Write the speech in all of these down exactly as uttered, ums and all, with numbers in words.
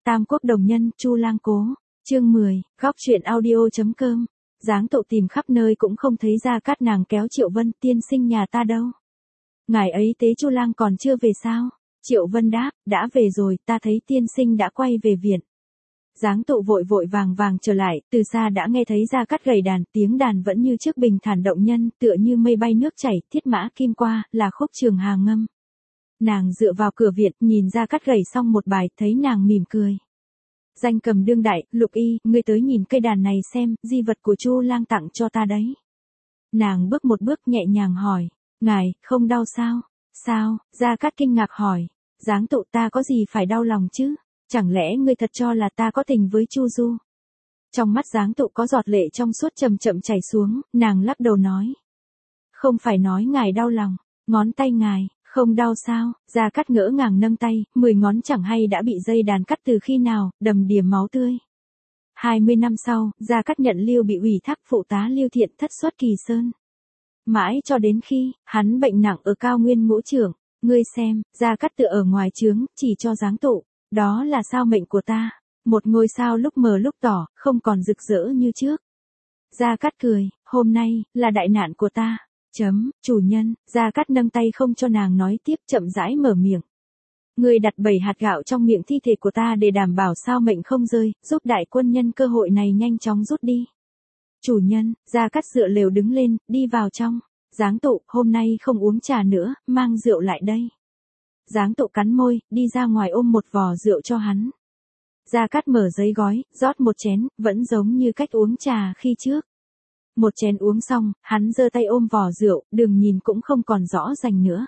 Tam Quốc đồng nhân, Chu Lang cố. Chương mười, góc truyện audio chấm com. Giáng Tụ tìm khắp nơi cũng không thấy Gia Cát, nàng kéo Triệu Vân, tiên sinh nhà ta đâu? Ngài ấy tế Chu Lang còn chưa về sao? Triệu Vân đáp, đã về rồi, ta thấy tiên sinh đã quay về viện. Giáng Tụ vội vội vàng vàng trở lại, từ xa đã nghe thấy Gia Cát gảy đàn, tiếng đàn vẫn như trước bình thản động nhân, tựa như mây bay nước chảy, thiết mã kim qua, là khúc Trường Hà ngâm. Nàng dựa vào cửa viện, nhìn Gia Cát gảy xong một bài, thấy nàng mỉm cười. Danh cầm đương đại, Lục Y, ngươi tới nhìn cây đàn này xem, di vật của Chu Lang tặng cho ta đấy. Nàng bước một bước nhẹ nhàng hỏi, ngài, không đau sao? Sao? Gia Cát kinh ngạc hỏi, Giáng Tụ, ta có gì phải đau lòng chứ? Chẳng lẽ ngươi thật cho là ta có tình với Chu Du? Trong mắt Giáng Tụ có giọt lệ trong suốt chậm chậm chảy xuống, nàng lắc đầu nói. Không phải nói ngài đau lòng, ngón tay ngài, không đau sao? Gia Cát ngỡ ngàng nâng tay, mười ngón chẳng hay đã bị dây đàn cắt từ khi nào, đầm đìa máu tươi. Hai mươi năm sau, Gia Cát nhận Liêu bị ủy thác phụ tá Liêu Thiện thất xuất Kỳ Sơn. Mãi cho đến khi, hắn bệnh nặng ở cao nguyên ngũ trưởng, ngươi xem, Gia Cát tựa ở ngoài trướng, chỉ cho Giáng Tụ, đó là sao mệnh của ta, một ngôi sao lúc mờ lúc tỏ, không còn rực rỡ như trước. Gia Cát cười, hôm nay, là đại nạn của ta. Chấm, chủ nhân, Gia Cát nâng tay không cho nàng nói tiếp, chậm rãi mở miệng. Ngươi đặt bảy hạt gạo trong miệng thi thể của ta để đảm bảo sao mệnh không rơi, giúp đại quân nhân cơ hội này nhanh chóng rút đi. Chủ nhân, Gia Cát dựa lều đứng lên, đi vào trong. Giáng Tụ, hôm nay không uống trà nữa, mang rượu lại đây. Giáng Tụ cắn môi, đi ra ngoài ôm một vò rượu cho hắn. Gia Cát mở giấy gói, rót một chén, vẫn giống như cách uống trà khi trước. Một chén uống xong, hắn giơ tay ôm vò rượu, đường nhìn cũng không còn rõ rành nữa.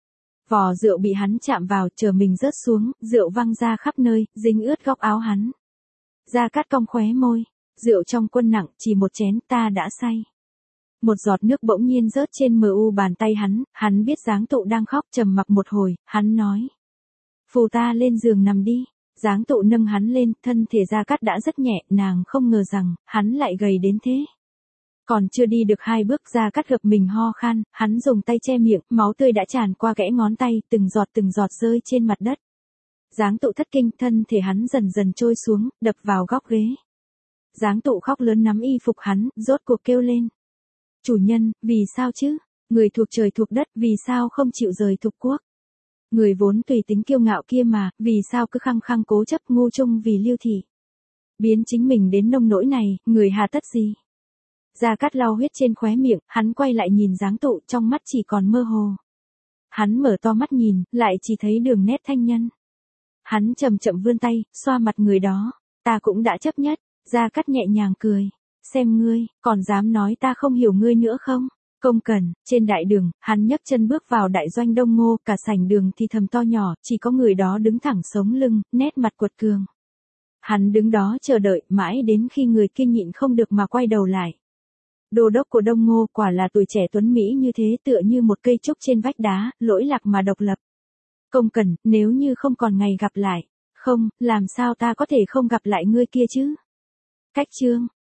Vò rượu bị hắn chạm vào, chờ mình rớt xuống, rượu văng ra khắp nơi, dính ướt góc áo hắn. Gia Cát cong khóe môi, rượu trong quân nặng, chỉ một chén, ta đã say. Một giọt nước bỗng nhiên rớt trên mờ u bàn tay hắn, hắn biết Giáng Tụ đang khóc, trầm mặc một hồi, hắn nói. Phù ta lên giường nằm đi. Giáng Tụ nâng hắn lên, thân thể Gia Cát đã rất nhẹ, nàng không ngờ rằng, hắn lại gầy đến thế. Còn chưa đi được hai bước, Gia Cát gập mình ho khan, hắn dùng tay che miệng, máu tươi đã tràn qua kẽ ngón tay, từng giọt từng giọt rơi trên mặt đất. Giáng Tụ thất kinh, thân thể hắn dần dần trôi xuống, đập vào góc ghế. Giáng Tụ khóc lớn nắm y phục hắn, rốt cuộc kêu lên. Chủ nhân, vì sao chứ? Người thuộc trời thuộc đất, vì sao không chịu rời thục quốc? Người vốn tùy tính kiêu ngạo kia mà, vì sao cứ khăng khăng cố chấp ngu chung vì Liêu thị? Biến chính mình đến nông nỗi này, người hà tất gì? Gia Cát lau huyết trên khóe miệng, hắn quay lại nhìn Giáng Tụ, trong mắt chỉ còn mơ hồ. Hắn mở to mắt nhìn, lại chỉ thấy đường nét thanh nhân. Hắn chậm chậm vươn tay, xoa mặt người đó. Ta cũng đã chấp nhất. Gia Cát nhẹ nhàng cười. Xem ngươi, còn dám nói ta không hiểu ngươi nữa không? Công Cần, trên đại đường, hắn nhấc chân bước vào đại doanh Đông Ngô, cả sảnh đường thì thầm to nhỏ, chỉ có người đó đứng thẳng sống lưng, nét mặt quật cường. Hắn đứng đó chờ đợi, mãi đến khi người kia nhịn không được mà quay đầu lại. Đô đốc của Đông Ngô quả là tuổi trẻ tuấn Mỹ như thế, tựa như một cây trúc trên vách đá, lỗi lạc mà độc lập. Công Cần, nếu như không còn ngày gặp lại, không, làm sao ta có thể không gặp lại ngươi kia chứ? Cách chương,